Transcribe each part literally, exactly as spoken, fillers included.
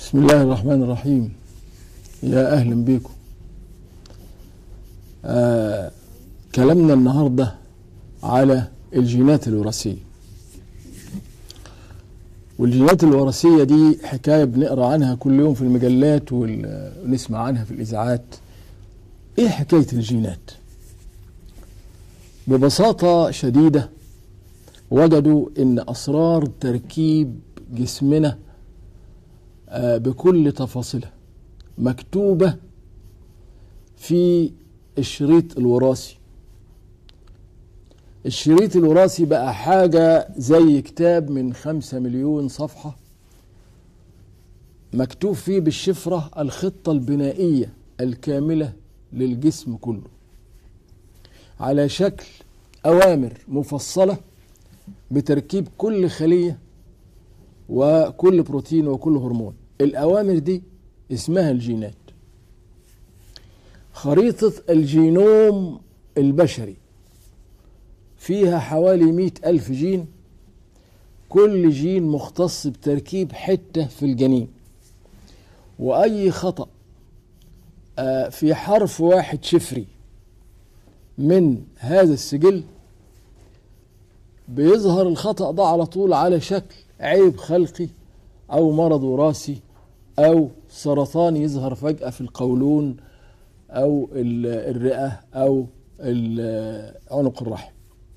بسم الله الرحمن الرحيم. يا أهلا بكم. آه كلامنا النهاردة على الجينات الوراثية، والجينات الوراثية دي حكاية بنقرأ عنها كل يوم في المجلات ونسمع عنها في الإذاعات. إيه حكاية الجينات؟ ببساطة شديدة وجدوا إن أسرار تركيب جسمنا بكل تفاصيلها مكتوبة في الشريط الوراثي. الشريط الوراثي بقى حاجة زي كتاب من خمسة مليون صفحة مكتوب فيه بالشفرة الخطة البنائية الكاملة للجسم كله على شكل أوامر مفصلة بتركيب كل خلية وكل بروتين وكل هرمون. الأوامر دي اسمها الجينات. خريطة الجينوم البشري فيها حوالي مئة ألف جين، كل جين مختص بتركيب حتة في الجنين، وأي خطأ في حرف واحد شفري من هذا السجل بيظهر الخطأ ده على طول على شكل عيب خلقي أو مرض وراثي أو سرطان يظهر فجأة في القولون أو الرئة أو عنق الرحم.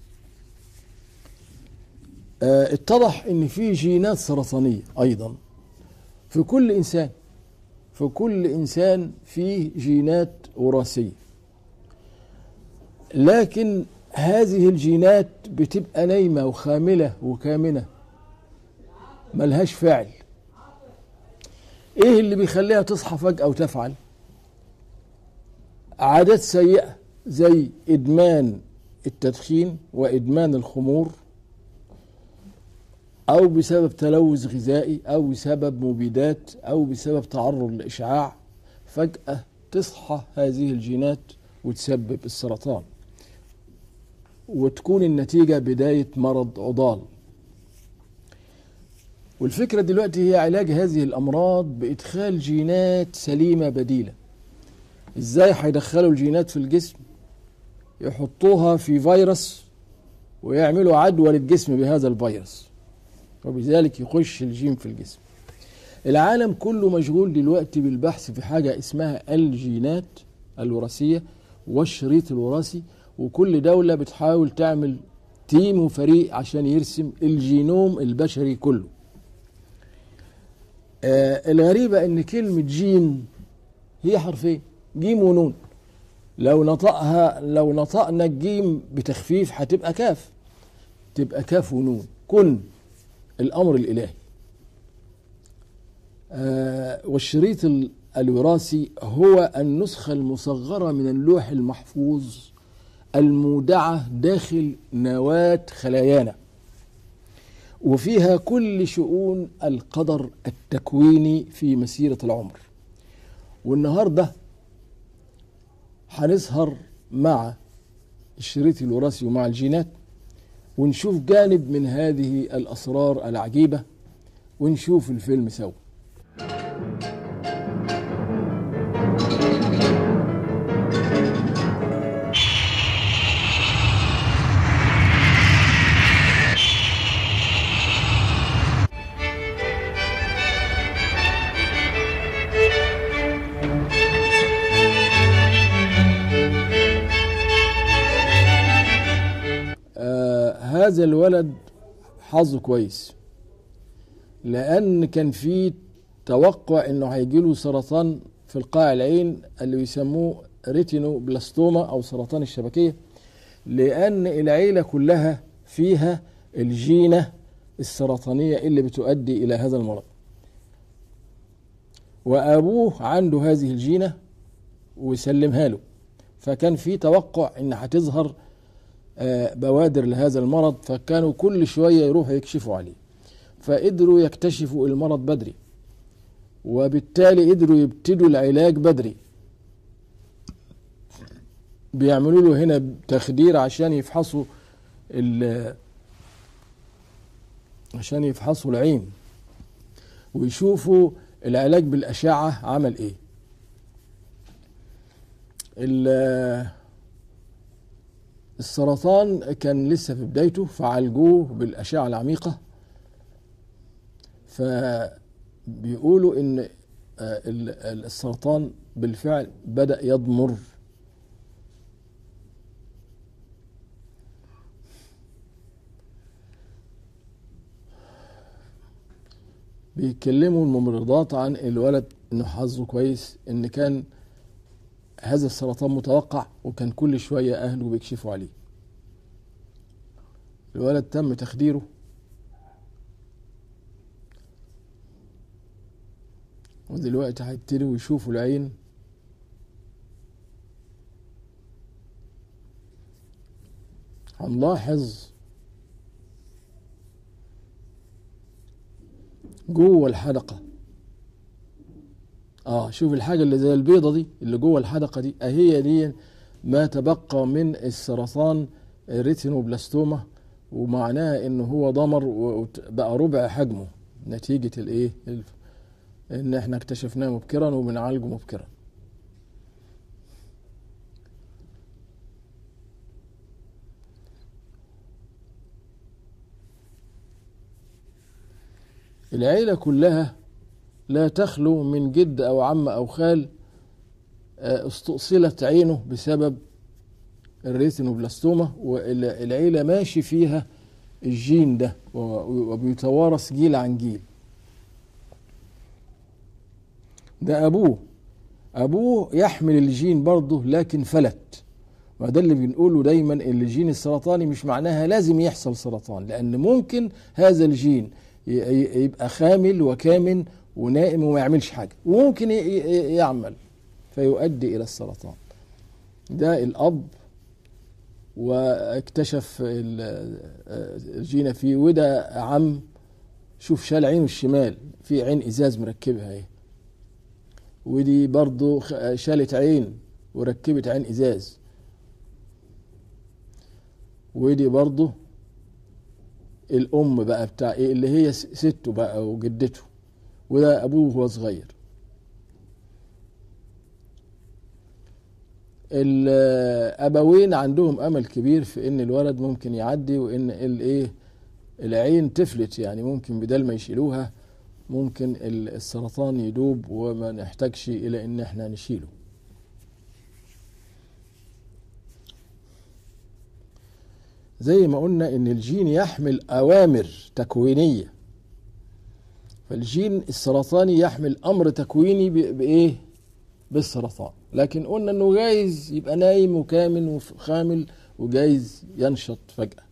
اتضح إن في جينات سرطانية أيضا في كل إنسان، في كل إنسان فيه جينات وراثية، لكن هذه الجينات بتبقى نايمة وخاملة وكامنة ملهاش فعل. ايه اللي بيخليها تصحى فجأة وتفعل؟ عادات سيئة زي إدمان التدخين وإدمان الخمور، أو بسبب تلوث غذائي أو بسبب مبيدات أو بسبب تعرض لإشعاع، فجأة تصحى هذه الجينات وتسبب السرطان، وتكون النتيجة بداية مرض عضال. والفكرة دلوقتي هي علاج هذه الأمراض بإدخال جينات سليمة بديلة. إزاي هيدخلوا الجينات في الجسم؟ يحطوها في فيروس ويعملوا عدوى للجسم بهذا الفيروس، وبذلك يخش الجين في الجسم. العالم كله مشغول دلوقتي بالبحث في حاجة اسمها الجينات الوراثية والشريط الوراثي، وكل دولة بتحاول تعمل تيم وفريق عشان يرسم الجينوم البشري كله. آه الغريبة ان كلمة جين هي حرفين، جيم ونون. لو نطقها لو نطقنا الجيم بتخفيف هتبقى كاف، تبقى كاف ونون، كن الامر الالهي. آه والشريط الوراثي هو النسخة المصغرة من اللوح المحفوظ المودعة داخل نواة خلايانا، وفيها كل شؤون القدر التكويني في مسيرة العمر. والنهاردة هنسهر مع الشريط الوراثي ومع الجينات ونشوف جانب من هذه الأسرار العجيبة، ونشوف الفيلم سوا. هذا الولد حظه كويس، لأن كان في توقع إنه هيجيله سرطان في القاع العين اللي بيسموه ريتينو بلاستوما أو سرطان الشبكية، لأن العيلة كلها فيها الجينة السرطانية اللي بتؤدي إلى هذا المرض، وأبوه عنده هذه الجينة وسلمها له، فكان في توقع إن هتظهر بوادر لهذا المرض، فكانوا كل شوية يروحوا يكشفوا عليه، فقدروا يكتشفوا المرض بدري، وبالتالي قدروا يبتدوا العلاج بدري. بيعملوا له هنا تخدير عشان يفحصوا عشان يفحصوا العين ويشوفوا العلاج بالأشعة عمل ايه؟ السرطان كان لسه في بدايته، فعالجوه بالأشعة العميقة. فبيقولوا ان السرطان بالفعل بدأ يضمر. بيتكلموا الممرضات عن الولد انه حظه كويس ان كان هذا السرطان متوقع، وكان كل شوية اهله بيكشفوا عليه. الولد تم تخديره، ودلوقتي هيبتدوا يشوفوا العين. هنلاحظ جوه الحدقة، اه شوف الحاجة اللي زي البيضة دي اللي جوه الحدقة دي، اهي دي ما تبقى من السرطان الريتينوبلاستوما، ومعناها انه هو ضمر وبقى ربع حجمه نتيجة الايه ان احنا اكتشفناه مبكرا وبنعالجه مبكرا. العيلة كلها لا تخلو من جد او عم او خال استؤصلت عينه بسبب الريتينوبلاستوما، والعيلة ماشي فيها الجين ده وبيتوارث جيل عن جيل. ده أبوه أبوه يحمل الجين برضه لكن فلت. وده اللي بنقوله دايما، الجين السرطاني مش معناها لازم يحصل سرطان، لأن ممكن هذا الجين يبقى خامل وكامن ونائم وما يعملش حاجة، وممكن يعمل فيؤدي إلى السرطان. ده الأب واكتشف الجين فيه، وده عم شوف شال عينه الشمال في عين إزاز مركبها اهي، ودي برضو شالت عين وركبت عين إزاز، ودي برضو الأم بقى بتاع ايه اللي هي سته بقى وجدته، وده أبوه وهو صغير. الأبوين عندهم أمل كبير في إن الولد ممكن يعدي، وإن الإيه العين تفلت، يعني ممكن بدل ما يشيلوها ممكن السرطان يدوب وما نحتاجش إلى إن احنا نشيله. زي ما قلنا إن الجين يحمل أوامر تكوينية، فالجين السرطاني يحمل أمر تكويني بإيه؟ بالسرطان. لكن قلنا إنه جايز يبقى نايم وكامل وخامل، وجايز ينشط فجأة.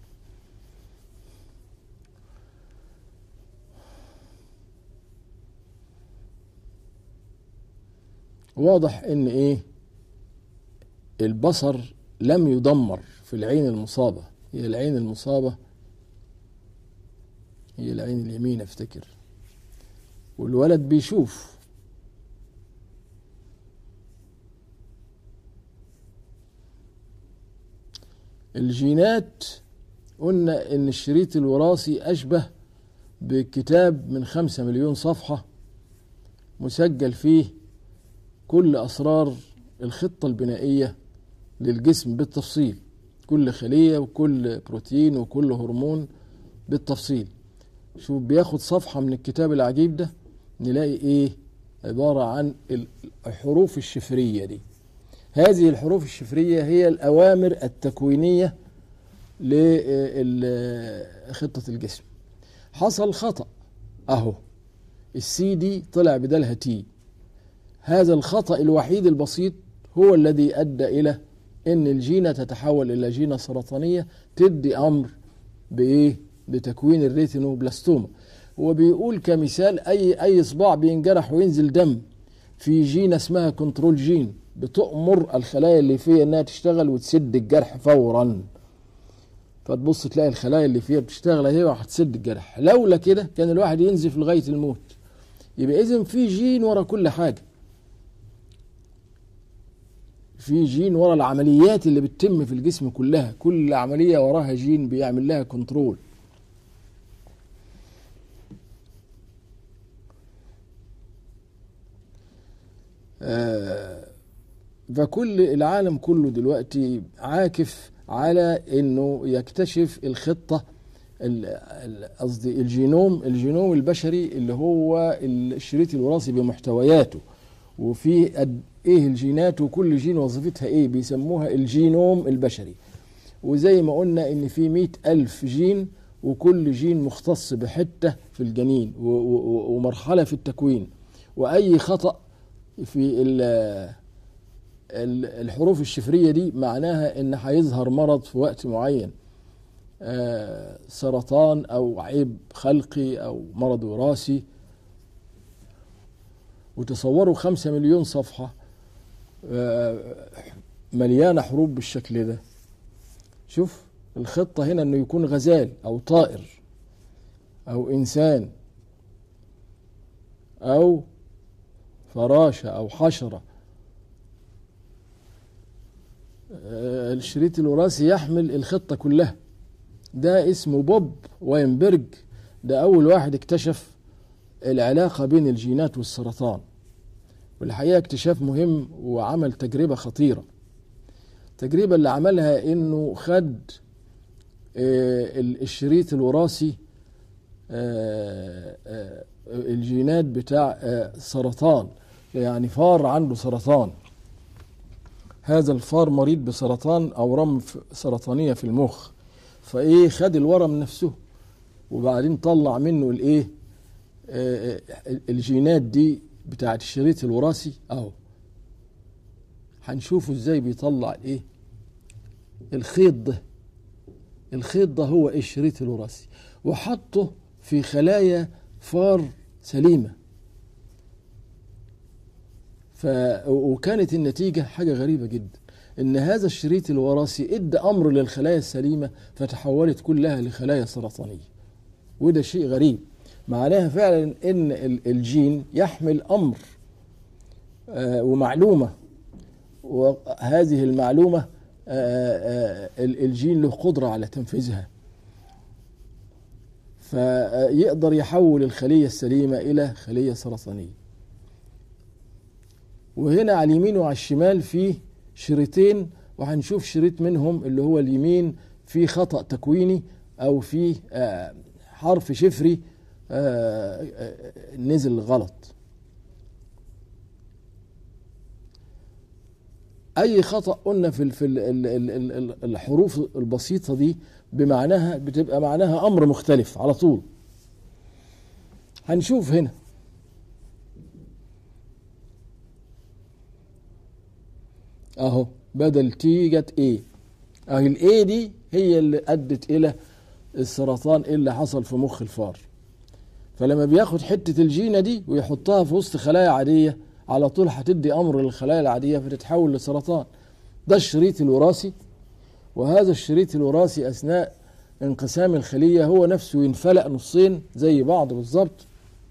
واضح إن إيه البصر لم يدمر في العين المصابة، هي العين المصابة هي العين اليمين افتكر، والولد بيشوف. الجينات قلنا ان الشريط الوراثي اشبه بكتاب من خمسة مليون صفحة مسجل فيه كل اسرار الخطة البنائية للجسم بالتفصيل، كل خلية وكل بروتين وكل هرمون بالتفصيل. شوف بياخد صفحة من الكتاب العجيب ده نلاقي ايه؟ عبارة عن الحروف الشفرية دي. هذه الحروف الشفرية هي الأوامر التكوينية لخطة الجسم. حصل خطأ اهو، السي دي طلع بدلها تي. هذا الخطأ الوحيد البسيط هو الذي أدى إلى أن الجينة تتحول إلى جينة سرطانية تدي أمر بإيه؟ بتكوين الريتينوبلاستوما. هو بيقول كمثال أي أي صباع بينجرح وينزل دم، في جينة اسمها كنترول جين بتأمر الخلايا اللي فيها انها تشتغل وتسد الجرح فورا. فتبص تلاقي الخلايا اللي فيها بتشتغل اهي وهتسد الجرح، لولا كده كان الواحد ينزف لغاية الموت. يبقى اذن في جين ورا كل حاجة، في جين ورا العمليات اللي بتتم في الجسم كلها، كل عملية وراها جين بيعمل لها كنترول. آه فكل العالم كله دلوقتي عاكف على انه يكتشف الخطة، قصدي الجينوم الجينوم البشري اللي هو الشريط الوراثي بمحتوياته، وفي قد ايه الجينات وكل جين وظيفتها ايه، بيسموها الجينوم البشري. وزي ما قلنا ان في مئة الف جين، وكل جين مختص بحتة في الجنين ومرحلة في التكوين، واي خطأ في الحروف الشفرية دي معناها ان هيظهر مرض في وقت معين، آه سرطان او عيب خلقي او مرض وراثي. وتصوروا خمسة مليون صفحة آه مليانة حروف بالشكل ده. شوف الخطة هنا انه يكون غزال او طائر او انسان او فراشة او حشرة. آه الشريط الوراثي يحمل الخطة كلها. ده اسمه بوب واينبرج، ده أول واحد اكتشف العلاقة بين الجينات والسرطان، والحقيقة اكتشاف مهم وعمل تجربة خطيرة. التجربة اللي عملها إنه خد الشريط الوراثي الجينات بتاع سرطان، يعني فار عنده سرطان، هذا الفار مريض بسرطان أورام سرطانية في المخ، فايه خد الورم نفسه وبعدين طلع منه الايه آه الجينات دي بتاعت الشريط الوراثي اهو. هنشوفه ازاي بيطلع الايه الخيط ده. الخيط ده هو ايه الشريط الوراثي، وحطه في خلايا فار سليمة. ف وكانت النتيجة حاجة غريبة جدا، ان هذا الشريط الوراثي ادى امر للخلايا السليمة فتحولت كلها لخلايا سرطانية. وده شيء غريب، معناها فعلا ان الجين يحمل امر آه ومعلومة، وهذه المعلومة آه آه الجين له قدرة على تنفيذها، فيقدر يحول الخلية السليمة الى خلية سرطانية. وهنا على اليمين وعلى الشمال فيه شريطين، وهنشوف شريط منهم اللي هو اليمين فيه خطأ تكويني او فيه آه حرف شفري آه آه نزل غلط. اي خطأ قلنا في في الحروف البسيطة دي بمعناها بتبقى معناها امر مختلف على طول. هنشوف هنا اهو بدل تي جت ايه، اهي الايه دي هي اللي ادت الى السرطان اللي حصل في مخ الفار. فلما بياخد حتة الجينة دي ويحطها في وسط خلايا عادية على طول هتدي امر للخلايا العادية فتتحول لسرطان. ده الشريط الوراثي، وهذا الشريط الوراثي اثناء انقسام الخلية هو نفسه ينفلق نصين زي بعض بالظبط.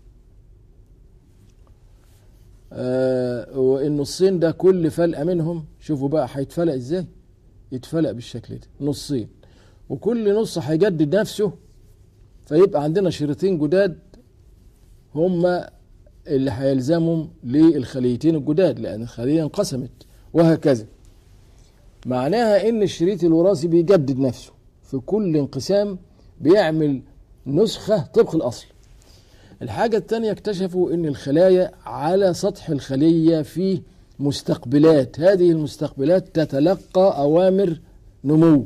آه والنصين ده كل فلقة منهم شوفوا بقى هيتفلق ازاي، يتفلق بالشكل ده نصين، وكل نص هيجدد نفسه، فيبقى عندنا شريطين جداد هما اللي هيلزمهم للخليتين الجداد لأن الخلية انقسمت، وهكذا. معناها ان الشريط الوراثي بيجدد نفسه في كل انقسام، بيعمل نسخة طبق الأصل. الحاجة الثانية اكتشفوا ان الخلايا على سطح الخلية في مستقبلات، هذه المستقبلات تتلقى أوامر نمو،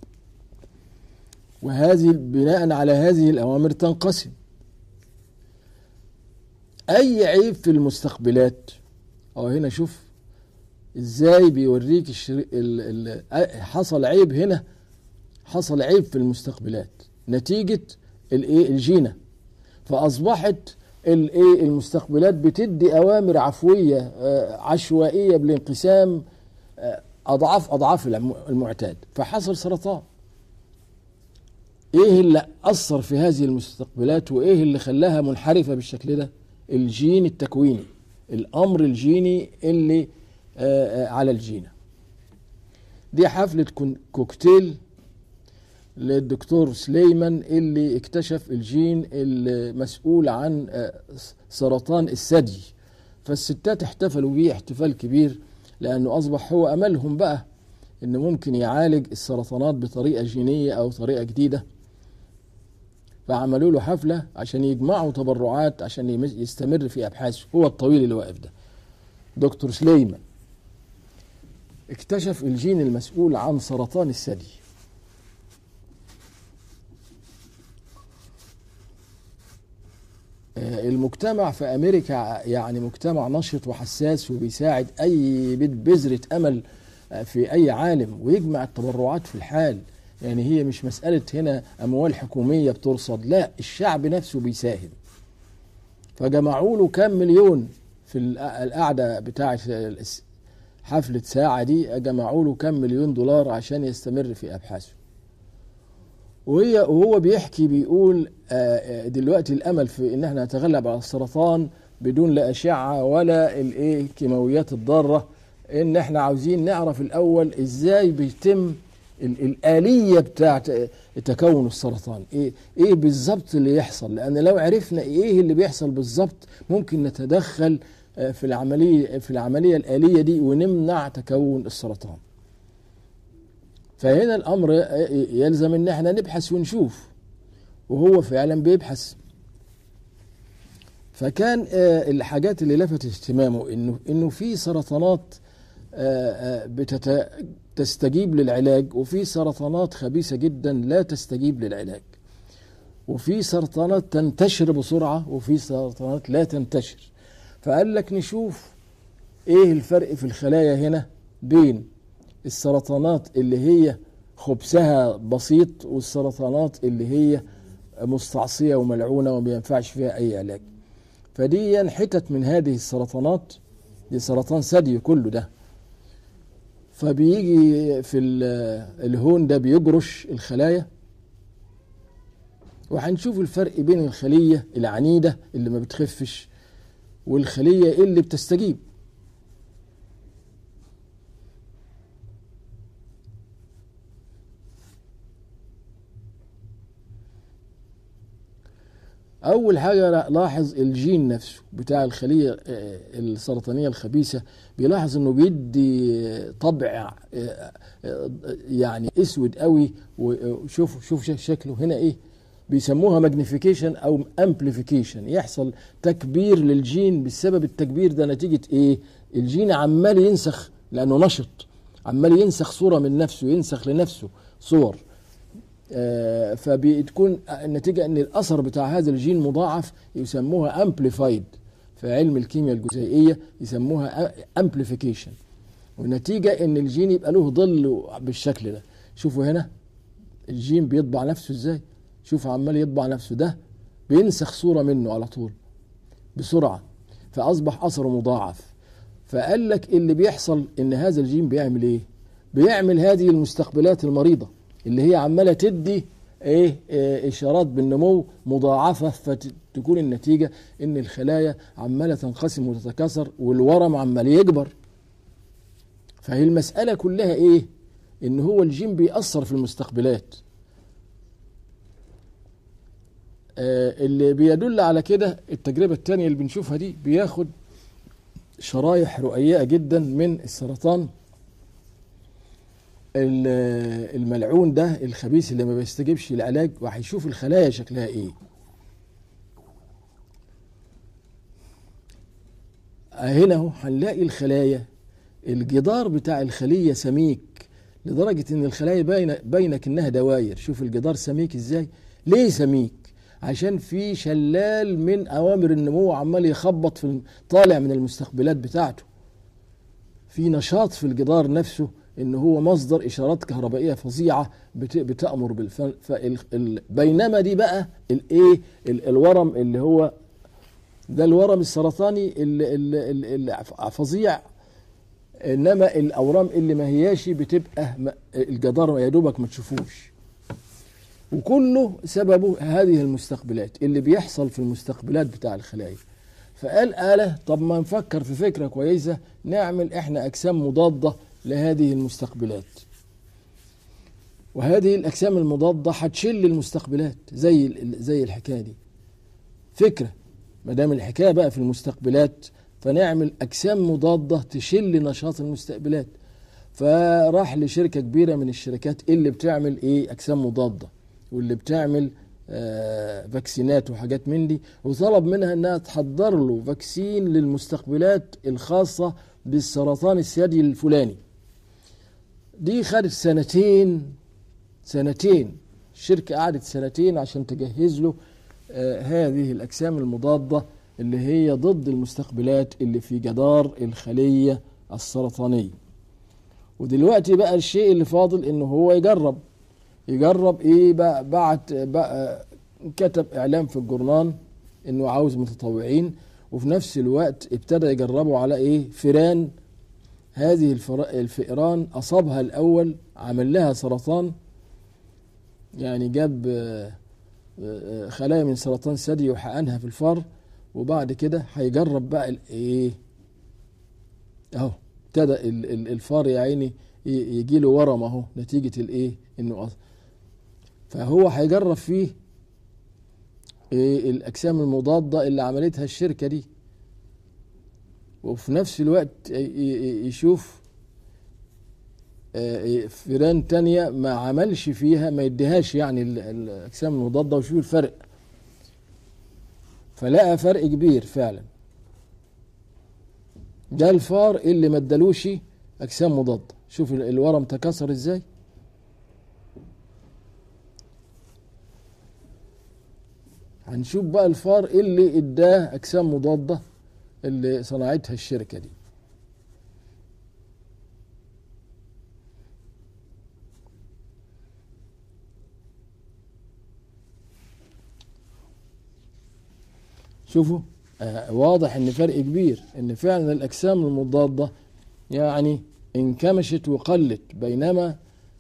وهذه بناء على هذه الأوامر تنقسم. أي عيب في المستقبلات، أو هنا شوف إزاي بيوريك الشري... ال... ال... حصل عيب هنا، حصل عيب في المستقبلات نتيجة الإيه الجينة، فأصبحت الإيه المستقبلات بتدي أوامر عفوية عشوائية بالانقسام أضعاف أضعاف المعتاد، فحصل سرطان. إيه اللي أثر في هذه المستقبلات وإيه اللي خلاها منحرفة بالشكل ده؟ الجين التكويني، الأمر الجيني اللي على الجينة. دي حفلة كوكتيل للدكتور سليمان اللي اكتشف الجين المسؤول عن سرطان الثدي، فالستات احتفلوا بيه احتفال كبير، لأنه أصبح هو أملهم بقى إنه ممكن يعالج السرطانات بطريقة جينية أو طريقة جديدة. فعملوا له حفلة عشان يجمعوا تبرعات عشان يستمر في أبحاثه. هو الطويل اللي واقف ده دكتور سليمان اكتشف الجين المسؤول عن سرطان الثدي. المجتمع في أمريكا يعني مجتمع نشط وحساس، وبيساعد أي بذرة أمل في أي عالم ويجمع التبرعات في الحال. يعني هي مش مسألة هنا أموال حكومية بترصد، لا، الشعب نفسه بيساهم. فجمعوا له كام مليون في القعدة بتاعة حفلة ساعة دي، جمعوا له كام مليون دولار عشان يستمر في أبحاثه. وهي وهو بيحكي بيقول دلوقتي الأمل في إن احنا نتغلب على السرطان بدون لا أشعة ولا الإيه كيماويات الضارة، إن احنا عاوزين نعرف الأول إزاي بيتم الآلية بتاعت تكون السرطان، إيه إيه بالظبط اللي يحصل. لأن لو عرفنا إيه اللي بيحصل بالظبط ممكن نتدخل في العملية في العملية الآلية دي ونمنع تكون السرطان. فهنا الأمر يلزم إن احنا نبحث ونشوف، وهو فعلا بيبحث. فكان الحاجات اللي لفتت اهتمامه إنه إنه في سرطانات بتستجيب للعلاج، وفي سرطانات خبيثة جدا لا تستجيب للعلاج، وفي سرطانات تنتشر بسرعة، وفي سرطانات لا تنتشر. فقال لك نشوف ايه الفرق في الخلايا هنا بين السرطانات اللي هي خبثها بسيط والسرطانات اللي هي مستعصية وملعونة وما بينفعش فيها اي علاج. فدي حتت من هذه السرطانات، دي سرطان ثدي كله ده. فبيجي في الهون ده بيجرش الخلايا، وهنشوف الفرق بين الخلية العنيدة اللي ما بتخفش والخلية اللي بتستجيب. أول حاجة لاحظ الجين نفسه بتاع الخلية السرطانية الخبيثة، بيلاحظ إنه بيدي طبع يعني أسود قوي. وشوف شوف شكله هنا إيه، بيسموها ماجنيفيكيشن أو أمبليفيكيشن. يحصل تكبير للجين. بسبب التكبير ده نتيجة إيه؟ الجين عمال ينسخ لأنه نشط، عمال ينسخ صورة من نفسه، ينسخ لنفسه صور. آه فبتكون النتيجة ان الاثر بتاع هذا الجين مضاعف، يسموها امبليفايد. في علم الكيمياء الجزيئية يسموها امبليفيكيشن. والنتيجة ان الجين يبقى له ظل بالشكل ده. شوفوا هنا الجين بيطبع نفسه ازاي، شوفوا عمال يطبع نفسه، ده بينسخ صورة منه على طول بسرعة، فاصبح اثره مضاعف. فقال لك اللي بيحصل ان هذا الجين بيعمل ايه؟ بيعمل هذه المستقبلات المريضة اللي هي عمالة تدي ايه, إيه اشارات بالنمو مضاعفة، فتكون النتيجة ان الخلايا عمالة تنقسم وتتكاثر والورم عمال يكبر. فهي المسألة كلها ايه؟ ان هو الجين بيأثر في المستقبلات. آه اللي بيدل على كده التجربة الثانية اللي بنشوفها دي، بياخد شرايح رقيقة جدا من السرطان الملعون ده الخبيث اللي ما بيستجيبش للعلاج، وهيشوف الخلايا شكلها ايه. هنا اهو هنلاقي الخلايا، الجدار بتاع الخلية سميك لدرجة ان الخلايا باينة باينة كأنها دواير. شوف الجدار سميك ازاي. ليه سميك؟ عشان في شلال من اوامر النمو عمال يخبط في طالع من المستقبلات بتاعته. في نشاط في الجدار نفسه، ان هو مصدر اشارات كهربائيه فظيعه بتامر بالفن. بينما دي بقى الايه الورم اللي هو ده الورم السرطاني الفظيع. انما الاورام اللي ما هياش بتبقى الجدار يا دوبك ما تشوفوش. وكله سببه هذه المستقبلات اللي بيحصل في المستقبلات بتاع الخلايا. فقال آلة طب ما نفكر في فكرة كويسة، نعمل احنا اجسام مضادة لهذه المستقبلات، وهذه الأجسام المضادة هتشل المستقبلات زي زي الحكاية دي. فكرة ما دام الحكاية بقى في المستقبلات، فنعمل أجسام مضادة تشل نشاط المستقبلات. فراح لشركة كبيرة من الشركات اللي بتعمل إيه أجسام مضادة واللي بتعمل آه فاكسينات وحاجات من دي، وطلب منها انها تحضر له فاكسين للمستقبلات الخاصة بالسرطان الثدي الفلاني. دي خدت سنتين سنتين الشركة قعدت سنتين عشان تجهز له آه هذه الأجسام المضادة اللي هي ضد المستقبلات اللي في جدار الخلية السرطانية. ودلوقتي بقى الشيء اللي فاضل انه هو يجرب يجرب ايه بقى. بعت بقى كتب اعلام في الجورنال انه عاوز متطوعين، وفي نفس الوقت ابتدى يجربوا على ايه فئران. هذه الفئران اصابها الاول عمل لها سرطان، يعني جاب خلايا من سرطان ثدي وحقنها في الفار، وبعد كده هيجرب بقى الايه اهو ابتدى الفار يا عيني يجي له ورم اهو نتيجه الايه انه أص... فهو هيجرب فيه إيه الاجسام المضاده اللي عملتها الشركه دي، وفي نفس الوقت يشوف فئران تانية ما عملش فيها ما يديهاش يعني الاجسام المضاده ويشوف الفرق. فلقى فرق كبير فعلا. ده الفار اللي ما ادالوش اجسام مضاده. شوف الورم تكسر ازاي. هنشوف بقى الفار اللي اداه اجسام مضاده اللي صنعتها الشركه دي. شوفوا آه واضح ان فرق كبير، ان فعلا الاجسام المضاده يعني انكمشت وقلت، بينما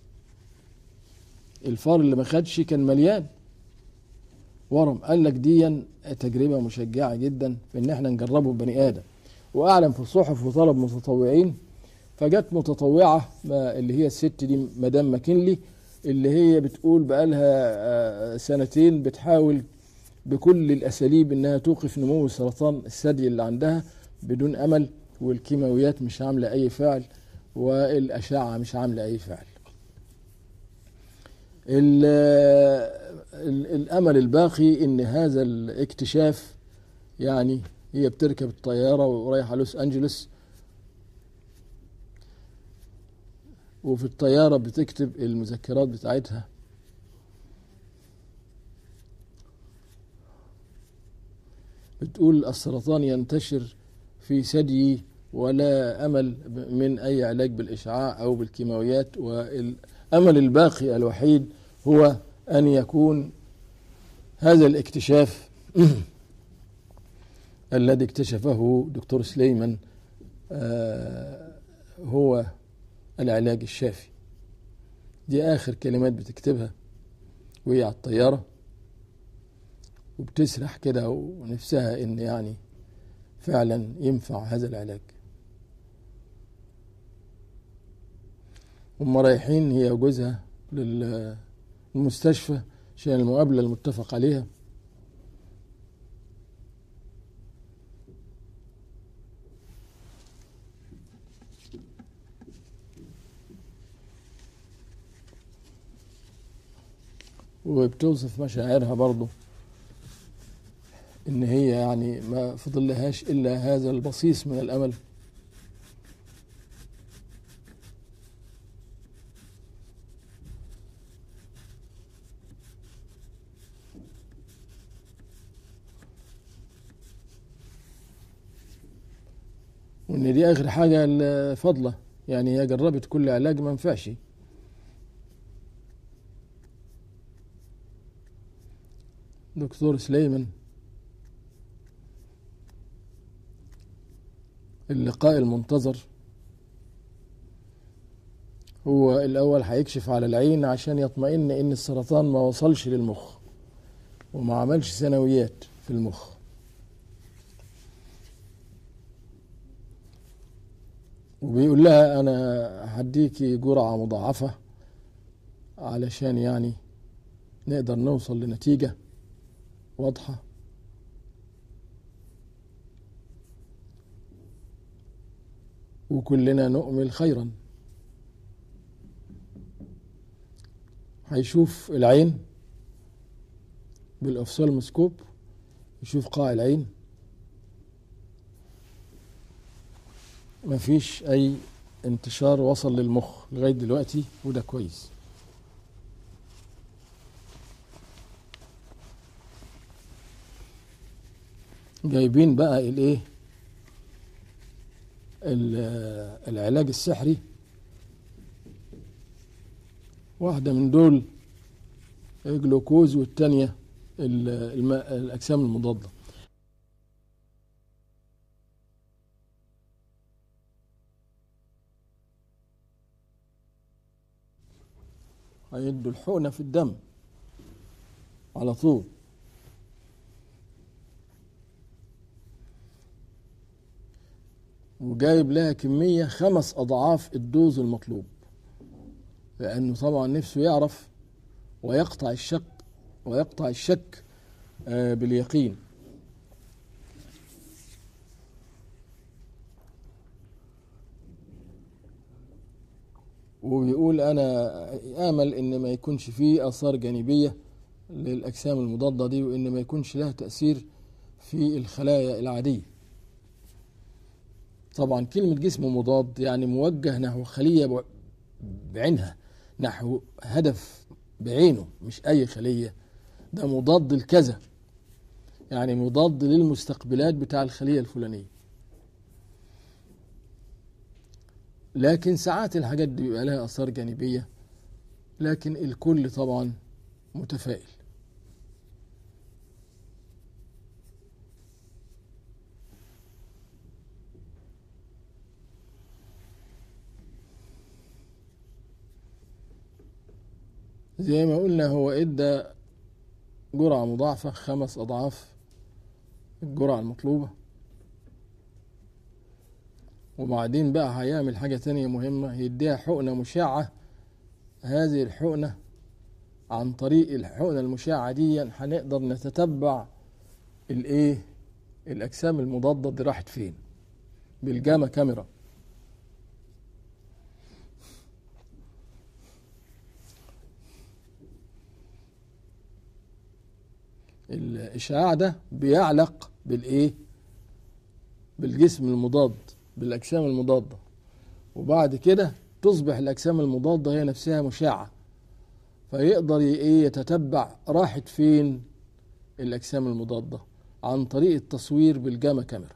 الفار اللي ما خدش كان مليان ورم. قال لك دي تجربه مشجعه جدا في ان احنا نجربه ببني ادم، واعلن في الصحف وطلب متطوعين. فجت متطوعه اللي هي الست دي مدام ماكنلي، اللي هي بتقول بقالها سنتين بتحاول بكل الاساليب انها توقف نمو سرطان الثدي اللي عندها بدون امل، والكيماويات مش عامله اي فعل والاشعه مش عامله اي فعل. الامل الباقي ان هذا الاكتشاف، يعني هي بتركب الطياره ورايحه لوس انجلوس، وفي الطياره بتكتب المذكرات بتاعتها. بتقول السرطان ينتشر في ثديي ولا امل من اي علاج بالاشعاع او بالكيماويات، والامل الباقي الوحيد هو ان يكون هذا الاكتشاف الذي اكتشفه دكتور سليمان هو العلاج الشافي. دي اخر كلمات بتكتبها وهي على الطياره، وبتسرح كده ونفسها ان يعني فعلا ينفع هذا العلاج. هم رايحين هي وجوزها للمستشفى عشان المقابلة المتفق عليها. وبتوصف مشاعرها برضو ان هي يعني ما فضل لهاش الا هذا البصيص من الامل. وان دي اخر حاجه الفضله، يعني هي جربت كل علاج ما نفعش. دكتور سليمان اللقاء المنتظر هو الأول هيكشف على العين عشان يطمئن إن السرطان ما وصلش للمخ وما عملش ثانويات في المخ. وبيقول لها أنا هديكي جرعة مضاعفة علشان يعني نقدر نوصل لنتيجة واضحة. وكلنا نؤمل خيرا. هيشوف العين بالأوفثالموسكوب، يشوف قاع العين، مفيش أي انتشار وصل للمخ لغاية دلوقتي، وده كويس. جايبين بقى الايه العلاج السحري، واحدة من دول الجلوكوز والتانية الماء الأجسام المضادة. هيدوا الحقنة في الدم على طول، وجايب لها كمية خمس أضعاف الدوز المطلوب، لأنه طبعا نفسه يعرف ويقطع الشك ويقطع الشك باليقين. وبيقول أنا آمل إن ما يكونش فيه آثار جانبية للأجسام المضادة دي، وإن ما يكونش لها تأثير في الخلايا العادية. طبعا كلمة جسم مضاد يعني موجه نحو خلية بعينها، نحو هدف بعينه، مش أي خلية. ده مضاد الكذا، يعني مضاد للمستقبلات بتاع الخلية الفلانية. لكن ساعات الحاجات دي بيبقى لها آثار جانبية، لكن الكل طبعا متفائل. زي ما قلنا هو ادى جرعة مضاعفة خمس أضعاف الجرعة المطلوبة، وبعدين بقى هيعمل حاجة تانية مهمة، يديها حقنة مشعة. هذه الحقنة عن طريق الحقنة المشعة دي هنقدر نتتبع الايه الأجسام المضادة دي راحت فين بالجاما كاميرا. الإشعاع ده بيعلق بالإيه بالجسم المضاد، بالأجسام المضادة، وبعد كده تصبح الأجسام المضادة هي نفسها مشعة، فيقدر إيه يتتبع راحت فين الأجسام المضادة عن طريق التصوير بالجاما كاميرا.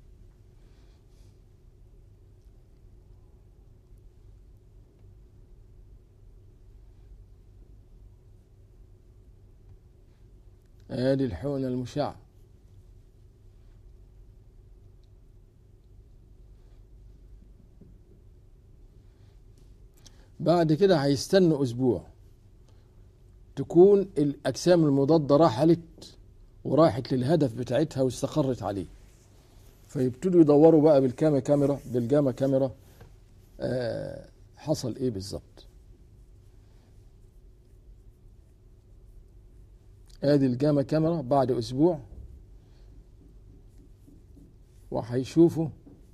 ادي الحقنة المشعة. بعد كده هيستنوا اسبوع تكون الاجسام المضادة رحلت وراحت للهدف بتاعتها واستقرت عليه، فيبتدوا يدوروا بقى بالجاما كاميرا بالجاما كاميرا آه حصل ايه بالظبط. ادي الجاما كاميرا بعد اسبوع، وهيشوفوا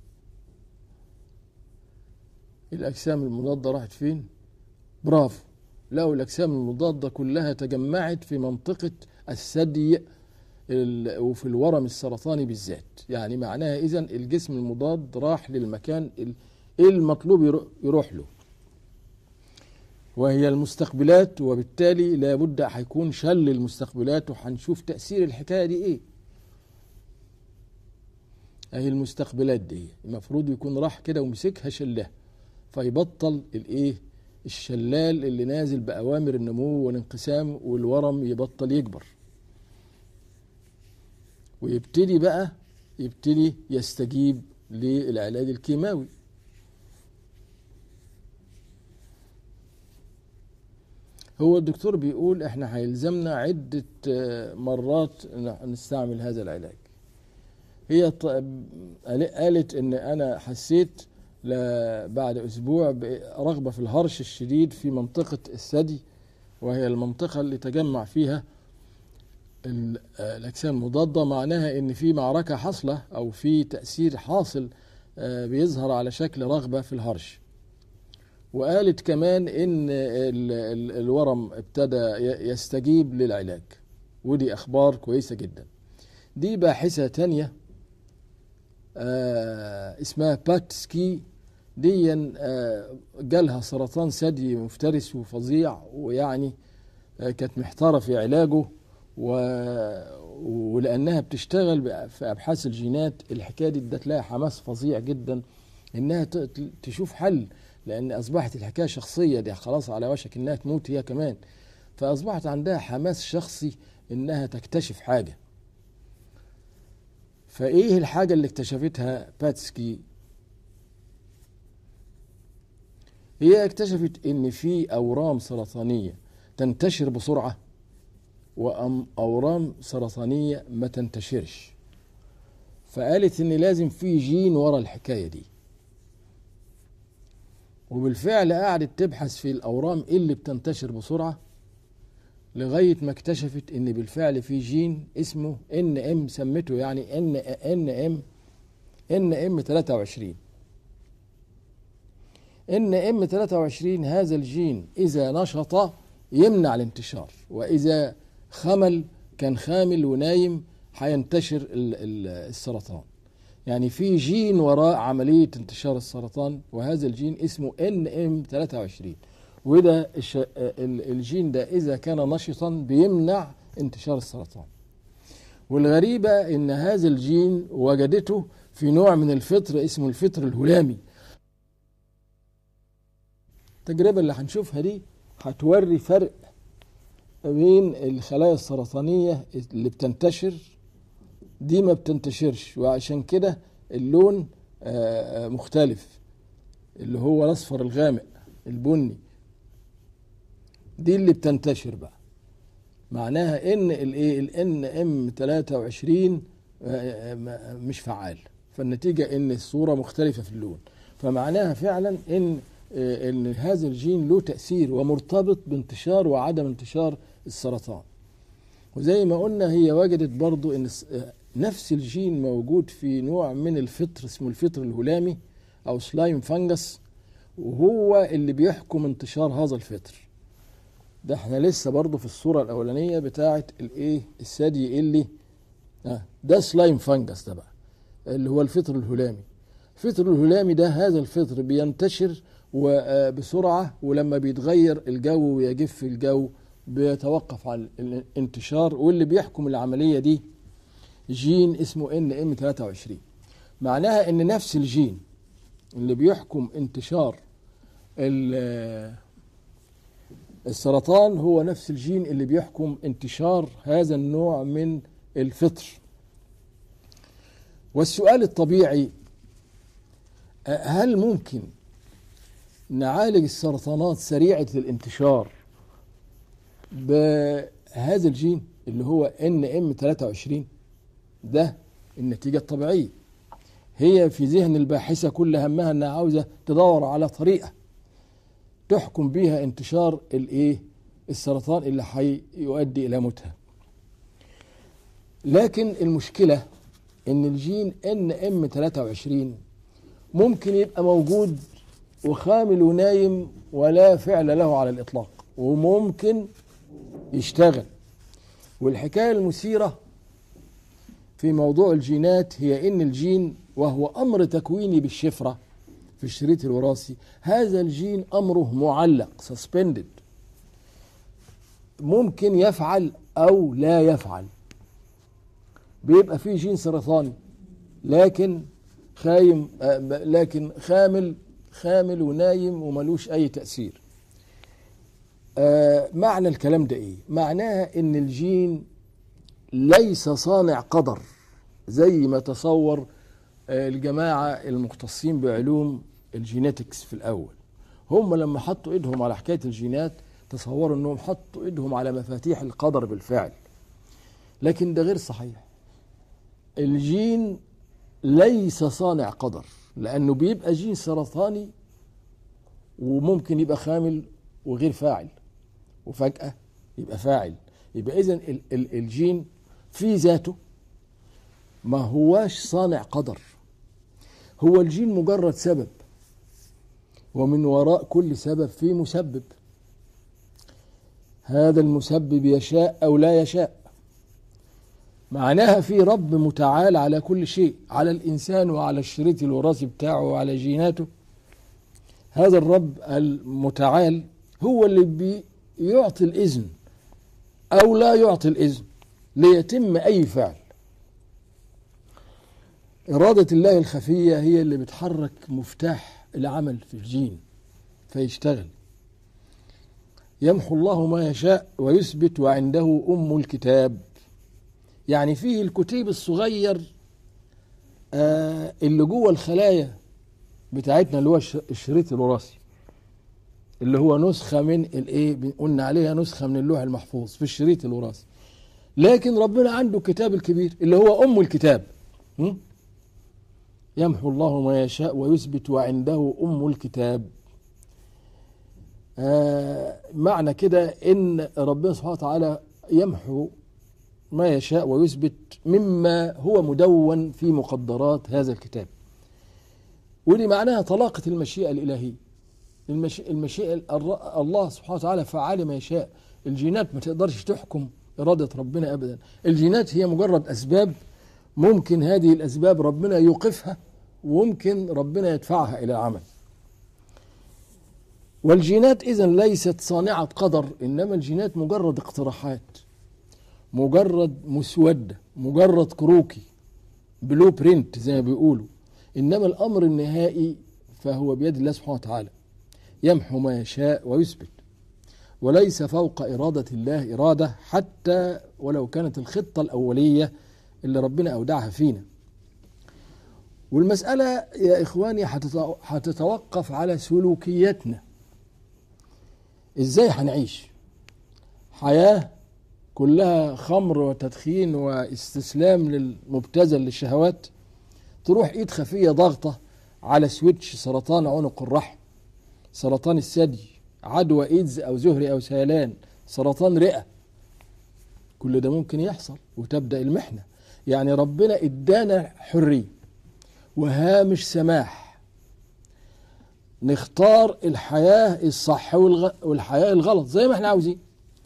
الاجسام المضادة راحت فين. برافو، لقوا الاجسام المضادة كلها تجمعت في منطقة الثدي وفي الورم السرطاني بالذات. يعني معناها اذن الجسم المضاد راح للمكان المطلوب يروح له، وهي المستقبلات، وبالتالي لابد هيكون شل المستقبلات، وهنشوف تأثير الحكاية دي ايه. اهي المستقبلات دي المفروض يكون راح كده ومسكها شلها، فيبطل الايه الشلال اللي نازل بأوامر النمو والانقسام، والورم يبطل يكبر، ويبتدي بقى يبتدي يستجيب للعلاج الكيماوي. هو الدكتور بيقول احنا هيلزمنا عدة مرات نستعمل هذا العلاج. هي قالت ان انا حسيت بعد اسبوع برغبة في الهرش الشديد في منطقة الثدي، وهي المنطقة اللي تجمع فيها الاجسام المضادة. معناها ان في معركة حاصلة او في تأثير حاصل بيظهر على شكل رغبة في الهرش. وقالت كمان ان الورم ابتدى يستجيب للعلاج، ودي اخبار كويسة جدا. دي باحثة تانية اسمها باتسكي، دي جالها سرطان ثدي مفترس وفظيع، ويعني كانت محتارة في علاجه، ولأنها بتشتغل في أبحاث الجينات الحكاية دي ادت لها حماس فظيع جدا إنها تشوف حل، لأن أصبحت الحكاية شخصية، دي خلاص على وشك إنها تموت هي كمان، فأصبحت عندها حماس شخصي إنها تكتشف حاجة. فإيه الحاجة اللي اكتشفتها باتسكي؟ هي اكتشفت إن في أورام سرطانية تنتشر بسرعة وأورام سرطانية ما تنتشرش، فقالت إن لازم في جين ورا الحكاية دي. وبالفعل قعدت تبحث في الأورام اللي بتنتشر بسرعة لغاية ما اكتشفت إن بالفعل في جين اسمه إن إم، سمته يعني إن إن إم إن إم ثلاثة وعشرين. إن إم ثلاثة وعشرين هذا الجين إذا نشط يمنع الانتشار، وإذا خمل كان خامل ونايم هينتشر السرطان. يعني في جين وراء عملية انتشار السرطان، وهذا الجين اسمه إن إم ثلاثة وعشرين، وده الجين ده إذا كان نشطا بيمنع انتشار السرطان. والغريبة إن هذا الجين وجدته في نوع من الفطر اسمه الفطر الهلامي. التجربة اللي هنشوفها دي هتوري فرق بين الخلايا السرطانية اللي بتنتشر دي ما بتنتشرش، وعشان كده اللون مختلف، اللي هو الأصفر الغامق البني، دي اللي بتنتشر بقى. معناها ان الايه الان ام ثلاثة وعشرين مش فعال، فالنتيجة ان الصورة مختلفة في اللون، فمعناها فعلا ان ان هذا الجين له تأثير ومرتبط بانتشار وعدم انتشار السرطان. وزي ما قلنا هي وجدت برضو ان نفس الجين موجود في نوع من الفطر اسمه الفطر الهلامي او سلايم فانجس، وهو اللي بيحكم انتشار هذا الفطر. ده احنا لسه برضو في الصورة الاولانية بتاعة الايه الثدي اللي اه ده سلايم فانجس، ده بقى اللي هو الفطر الهلامي. الفطر الهلامي ده هذا الفطر بينتشر وبسرعة، ولما بيتغير الجو ويجف الجو بيتوقف عن الانتشار، واللي بيحكم العملية دي جين اسمه إن إم ثلاثة وعشرين. معناها ان نفس الجين اللي بيحكم انتشار السرطان هو نفس الجين اللي بيحكم انتشار هذا النوع من الفطر. والسؤال الطبيعي، هل ممكن نعالج السرطانات سريعة الانتشار بهذا الجين اللي هو إن إم ثلاثة وعشرين؟ ده النتيجة الطبيعية. هي في ذهن الباحثة كل همها انها عاوزة تدور على طريقة تحكم بيها انتشار الايه السرطان اللي هيؤدي الى موتها. لكن المشكلة ان الجين إن إم ثلاثة وعشرين ممكن يبقى موجود وخامل ونايم ولا فعل له على الاطلاق، وممكن يشتغل. والحكاية المثيرة في موضوع الجينات هي ان الجين، وهو امر تكويني بالشفرة في الشريط الوراثي، هذا الجين امره معلق suspended، ممكن يفعل او لا يفعل. بيبقى فيه جين سرطاني لكن خايم لكن خامل خامل ونايم وملوش اي تأثير. معنى الكلام ده ايه؟ معناها ان الجين ليس صانع قدر زي ما تصور الجماعة المختصين بعلوم الجينيتكس في الأول. هم لما حطوا إيدهم على حكاية الجينات تصوروا أنهم حطوا إيدهم على مفاتيح القدر بالفعل، لكن ده غير صحيح. الجين ليس صانع قدر، لأنه بيبقى جين سرطاني وممكن يبقى خامل وغير فاعل، وفجأة يبقى فاعل. يبقى إذن الجين في ذاته ما هواش صانع قدر. هو الجين مجرد سبب، ومن وراء كل سبب في مسبب، هذا المسبب يشاء أو لا يشاء. معناها في رب متعال على كل شيء، على الإنسان وعلى الشريط الوراثي بتاعه وعلى جيناته. هذا الرب المتعال هو اللي بيعطي الإذن أو لا يعطي الإذن ليتم أي فعل. إرادة الله الخفية هي اللي بتحرك مفتاح العمل في الجين فيشتغل. يمحو الله ما يشاء ويثبت وعنده أم الكتاب، يعني فيه الكتيب الصغير آه اللي جوه الخلايا بتاعتنا، اللي هو الشريط الوراثي، اللي هو نسخة من الايه، قلنا عليها نسخة من اللوح المحفوظ في الشريط الوراثي. لكن ربنا عنده كتاب الكبير اللي هو أم الكتاب. م? يمحو الله ما يشاء ويثبت وعنده أم الكتاب. آه معنى كده إن ربنا سبحانه وتعالى يمحو ما يشاء ويثبت مما هو مدون في مقدرات هذا الكتاب. ودي معناها طلاقة المشيئة الإلهية. المشيئة, المشيئة الله سبحانه وتعالى فعال ما يشاء. الجينات ما تقدرش تحكم إرادة ربنا أبدا. الجينات هي مجرد أسباب، ممكن هذه الأسباب ربنا يوقفها وممكن ربنا يدفعها إلى العمل. والجينات إذن ليست صانعة قدر، إنما الجينات مجرد اقتراحات، مجرد مسودة، مجرد كروكي، بلو برينت زي ما بيقولوا. إنما الأمر النهائي فهو بيد الله سبحانه وتعالى، يمحو ما يشاء ويثبت، وليس فوق إرادة الله إرادة حتى ولو كانت الخطة الأولية اللي ربنا أودعها فينا. والمسألة يا إخواني هتتوقف على سلوكياتنا. إزاي هنعيش حياة كلها خمر وتدخين واستسلام للمبتذل للشهوات، تروح إيد خفية ضغطة على سويتش سرطان عنق الرحم، سرطان الثدي، عدوى إيدز أو زهري أو سيلان، سرطان رئة، كل ده ممكن يحصل وتبدأ المحنة. يعني ربنا إدانا حرية وهامش سماح نختار الحياة الصح والحياة الغلط زي ما احنا عاوزين.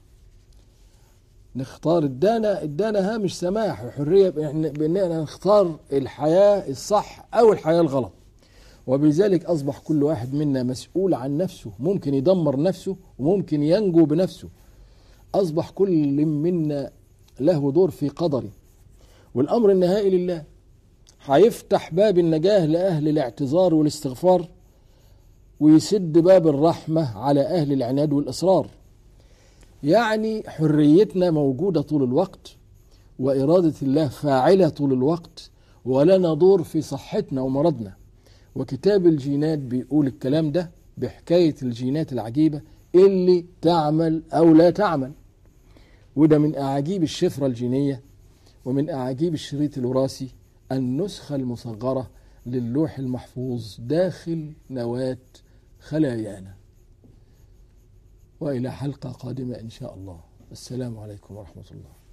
نختار، ادانا ادانا هامش سماح وحرية بأننا نختار الحياة الصح أو الحياة الغلط. وبذلك أصبح كل واحد منا مسؤول عن نفسه، ممكن يدمر نفسه وممكن ينجو بنفسه. أصبح كل منا له دور في قدره، والأمر النهائي لله. هيفتح باب النجاة لأهل الاعتذار والاستغفار، ويسد باب الرحمة على أهل العناد والإصرار. يعني حريتنا موجودة طول الوقت، وإرادة الله فاعلة طول الوقت، ولنا دور في صحتنا ومرضنا. وكتاب الجينات بيقول الكلام ده بحكاية الجينات العجيبة اللي تعمل أو لا تعمل. وده من أعاجيب الشفرة الجينية ومن أعاجيب الشريط الوراثي، النسخة المصغرة للوح المحفوظ داخل نواة خلايانا. وإلى حلقة قادمة إن شاء الله. السلام عليكم ورحمة الله.